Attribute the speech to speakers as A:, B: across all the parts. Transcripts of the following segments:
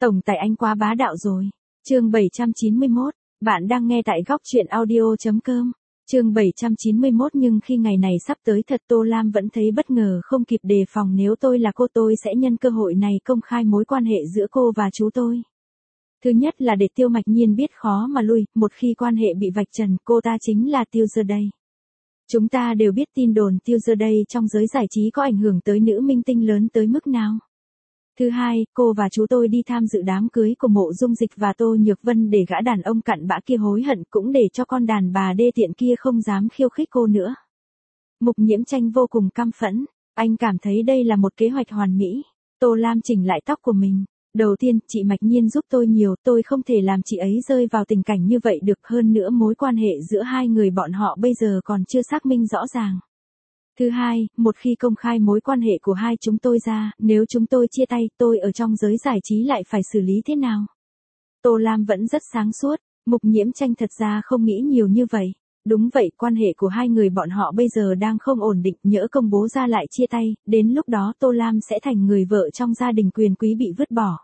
A: Tổng tài anh quá bá đạo rồi. Chương 791, bạn đang nghe tại góc truyện audio.com. Chương 791 nhưng khi ngày này sắp tới thật Tô Lam vẫn thấy bất ngờ không kịp đề phòng nếu tôi là cô tôi sẽ nhân cơ hội này công khai mối quan hệ giữa cô và chú tôi. Thứ nhất là để Tiêu Mạch Nhiên biết khó mà lui, một khi quan hệ bị vạch trần cô ta chính là Tiêu Giờ Đây. Chúng ta đều biết tin đồn Tiêu Giờ Đây trong giới giải trí có ảnh hưởng tới nữ minh tinh lớn tới mức nào. Thứ hai, cô và chú tôi đi tham dự đám cưới của Mộ Dung Dịch và Tô Nhược Vân để gã đàn ông cặn bã kia hối hận cũng để cho con đàn bà đê tiện kia không dám khiêu khích cô nữa. Mục Nhiễm Tranh vô cùng căm phẫn, anh cảm thấy đây là một kế hoạch hoàn mỹ. Tô Lam chỉnh lại tóc của mình. Đầu tiên, chị Mạch Nhiên giúp tôi nhiều, tôi không thể làm chị ấy rơi vào tình cảnh như vậy được, hơn nữa mối quan hệ giữa hai người bọn họ bây giờ còn chưa xác minh rõ ràng. Thứ hai, một khi công khai mối quan hệ của hai chúng tôi ra, nếu chúng tôi chia tay, tôi ở trong giới giải trí lại phải xử lý thế nào? Tô Lam vẫn rất sáng suốt, Mục Nhiễm Tranh thật ra không nghĩ nhiều như vậy. Đúng vậy, quan hệ của hai người bọn họ bây giờ đang không ổn định, nhỡ công bố ra lại chia tay, đến lúc đó Tô Lam sẽ thành người vợ trong gia đình quyền quý bị vứt bỏ.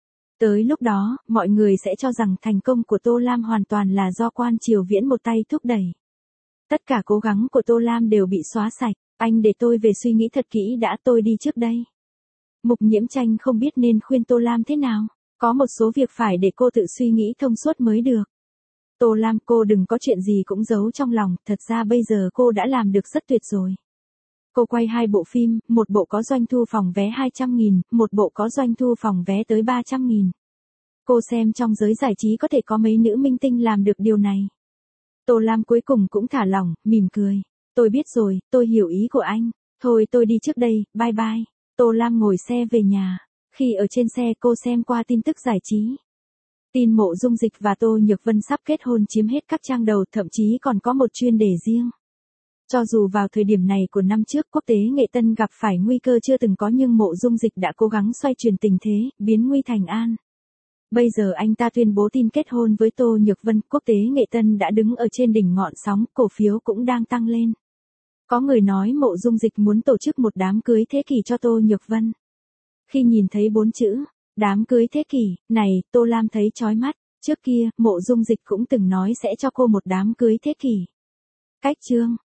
A: Tới lúc đó, mọi người sẽ cho rằng thành công của Tô Lam hoàn toàn là do Quan Triều Viễn một tay thúc đẩy. Tất cả cố gắng của Tô Lam đều bị xóa sạch, anh để tôi về suy nghĩ thật kỹ đã, tôi đi trước đây. Mục Nhiễm Tranh không biết nên khuyên Tô Lam thế nào, có một số việc phải để cô tự suy nghĩ thông suốt mới được. Tô Lam, cô đừng có chuyện gì cũng giấu trong lòng, thật ra bây giờ cô đã làm được rất tuyệt rồi. Cô quay 2 bộ phim, một bộ có doanh thu phòng vé 200.000, một bộ có doanh thu phòng vé tới 300.000. Cô xem trong giới giải trí có thể có mấy nữ minh tinh làm được điều này. Tô Lam cuối cùng cũng thả lỏng, mỉm cười. Tôi biết rồi, tôi hiểu ý của anh. Thôi tôi đi trước đây, bye bye. Tô Lam ngồi xe về nhà. Khi ở trên xe cô xem qua tin tức giải trí. Tin Mộ Dung Dịch và Tô Nhược Vân sắp kết hôn chiếm hết các trang đầu, thậm chí còn có một chuyên đề riêng. Cho dù vào thời điểm này của năm trước quốc tế nghệ tân gặp phải nguy cơ chưa từng có nhưng Mộ Dung Dịch đã cố gắng xoay chuyển tình thế, biến nguy thành an. Bây giờ anh ta tuyên bố tin kết hôn với Tô Nhược Vân, quốc tế nghệ tân đã đứng ở trên đỉnh ngọn sóng, cổ phiếu cũng đang tăng lên. Có người nói Mộ Dung Dịch muốn tổ chức một đám cưới thế kỷ cho Tô Nhược Vân. Khi nhìn thấy 4 chữ, đám cưới thế kỷ, này, Tô Lam thấy chói mắt, trước kia, Mộ Dung Dịch cũng từng nói sẽ cho cô một đám cưới thế kỷ. Cách chương